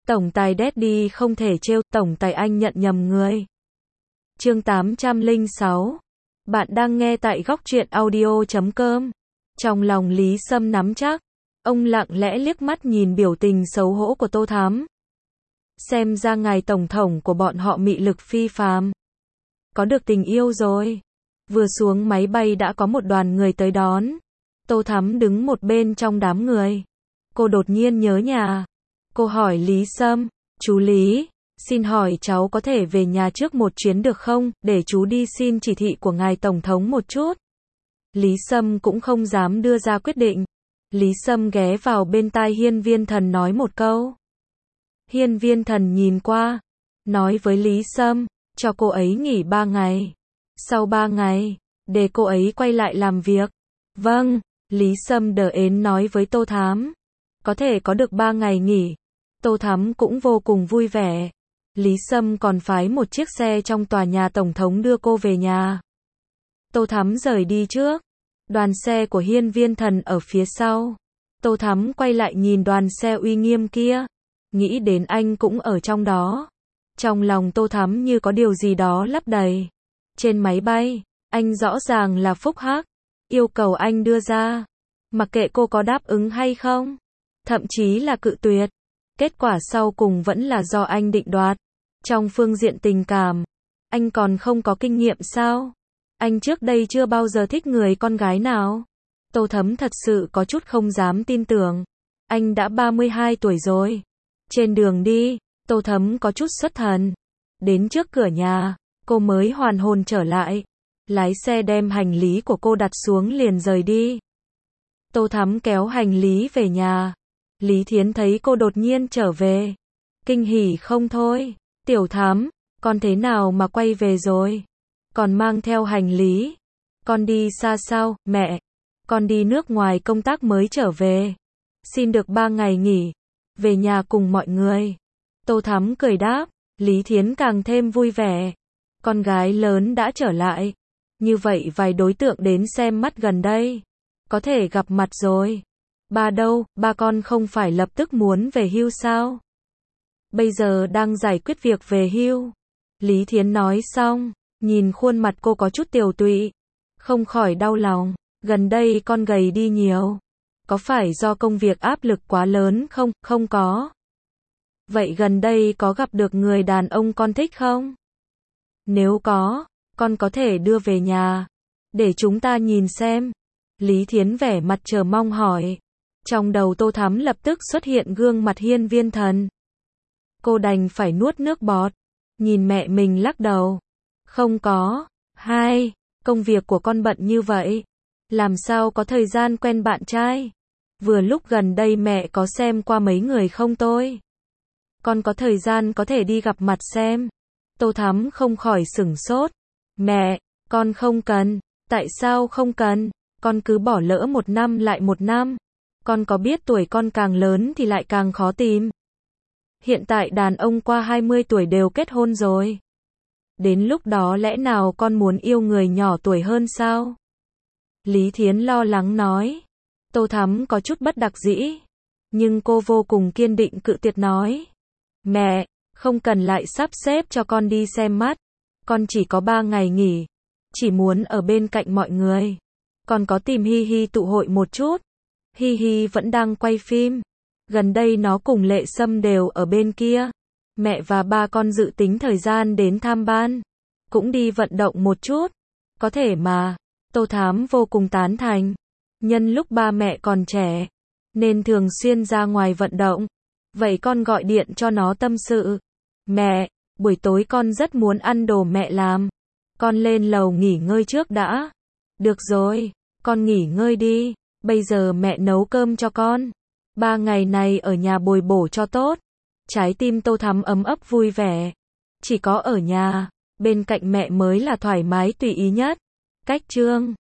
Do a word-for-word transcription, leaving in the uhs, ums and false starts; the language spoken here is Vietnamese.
Tổng tài Daddy không thể trêu, tổng tài anh nhận nhầm người. Chương tám trăm lẻ sáu. Bạn đang nghe tại góc truyện audio chấm com. Trong lòng Lý Sâm nắm chắc, ông lặng lẽ liếc mắt nhìn biểu tình xấu hổ của Tô Thắm. Xem ra ngài tổng thống của bọn họ mị lực phi phàm. Có được tình yêu rồi. Vừa xuống máy bay đã có một đoàn người tới đón. Tô Thắm đứng một bên trong đám người. Cô đột nhiên nhớ nhà. Cô hỏi Lý Sâm, chú Lý, xin hỏi cháu có thể về nhà trước một chuyến được không, để chú đi xin chỉ thị của ngài tổng thống một chút. Lý Sâm cũng không dám đưa ra quyết định. Lý Sâm ghé vào bên tai Hiên Viên Thần nói một câu. Hiên Viên Thần nhìn qua, nói với Lý Sâm, cho cô ấy nghỉ ba ngày. Sau ba ngày, để cô ấy quay lại làm việc. Vâng, Lý Sâm đờ ến nói với Tô Thắm. Có thể có được ba ngày nghỉ. Tô Thắm cũng vô cùng vui vẻ. Lý Sâm còn phái một chiếc xe trong tòa nhà tổng thống đưa cô về nhà. Tô Thắm rời đi trước. Đoàn xe của Hiên Viên Thần ở phía sau. Tô Thắm quay lại nhìn đoàn xe uy nghiêm kia. Nghĩ đến anh cũng ở trong đó. Trong lòng Tô Thắm như có điều gì đó lấp đầy. Trên máy bay, anh rõ ràng là phúc hắc. Yêu cầu anh đưa ra. Mặc kệ cô có đáp ứng hay không. Thậm chí là cự tuyệt. Kết quả sau cùng vẫn là do anh định đoạt. Trong phương diện tình cảm, anh còn không có kinh nghiệm sao? Anh trước đây chưa bao giờ thích người con gái nào. Tô Thắm thật sự có chút không dám tin tưởng. Anh đã ba mươi hai tuổi rồi. Trên đường đi, Tô Thắm có chút xuất thần. Đến trước cửa nhà, cô mới hoàn hồn trở lại. Lái xe đem hành lý của cô đặt xuống liền rời đi. Tô Thắm kéo hành lý về nhà. Lý Thiến thấy cô đột nhiên trở về. Kinh hỉ không thôi. Tiểu Thắm, con thế nào mà quay về rồi? Còn mang theo hành lý. Con đi xa sao, mẹ? Con đi nước ngoài công tác mới trở về. Xin được ba ngày nghỉ. Về nhà cùng mọi người. Tô Thắm cười đáp. Lý Thiến càng thêm vui vẻ. Con gái lớn đã trở lại. Như vậy vài đối tượng đến xem mắt gần đây. Có thể gặp mặt rồi. Ba đâu, ba con không phải lập tức muốn về hưu sao? Bây giờ đang giải quyết việc về hưu. Lý Thiến nói xong, nhìn khuôn mặt cô có chút tiều tụy. Không khỏi đau lòng, gần đây con gầy đi nhiều. Có phải do công việc áp lực quá lớn không? Không có. Vậy gần đây có gặp được người đàn ông con thích không? Nếu có, con có thể đưa về nhà. Để chúng ta nhìn xem. Lý Thiến vẻ mặt chờ mong hỏi. Trong đầu Tô Thắm lập tức xuất hiện gương mặt Hiên Viên Thần. Cô đành phải nuốt nước bọt. Nhìn mẹ mình lắc đầu. Không có. Hai, công việc của con bận như vậy. Làm sao có thời gian quen bạn trai? Vừa lúc gần đây mẹ có xem qua mấy người không tôi? Con có thời gian có thể đi gặp mặt xem. Tô Thắm không khỏi sửng sốt. Mẹ, con không cần. Tại sao không cần? Con cứ bỏ lỡ một năm lại một năm. Con có biết tuổi con càng lớn thì lại càng khó tìm. Hiện tại đàn ông qua hai mươi tuổi đều kết hôn rồi. Đến lúc đó lẽ nào con muốn yêu người nhỏ tuổi hơn sao? Lý Thiến lo lắng nói. Tô Thắm có chút bất đắc dĩ. Nhưng cô vô cùng kiên định cự tuyệt nói. Mẹ, không cần lại sắp xếp cho con đi xem mắt. Con chỉ có ba ngày nghỉ. Chỉ muốn ở bên cạnh mọi người. Con có tìm Hi Hi tụ hội một chút. Hi Hi vẫn đang quay phim. Gần đây nó cùng Lệ Sâm đều ở bên kia. Mẹ và ba con dự tính thời gian đến tham ban. Cũng đi vận động một chút. Có thể mà. Tô Thắm vô cùng tán thành. Nhân lúc ba mẹ còn trẻ. Nên thường xuyên ra ngoài vận động. Vậy con gọi điện cho nó tâm sự. Mẹ, buổi tối con rất muốn ăn đồ mẹ làm. Con lên lầu nghỉ ngơi trước đã. Được rồi, con nghỉ ngơi đi. Bây giờ mẹ nấu cơm cho con. Ba ngày này ở nhà bồi bổ cho tốt. Trái tim Tô Thắm ấm ấp vui vẻ. Chỉ có ở nhà, bên cạnh mẹ mới là thoải mái tùy ý nhất. Cách chương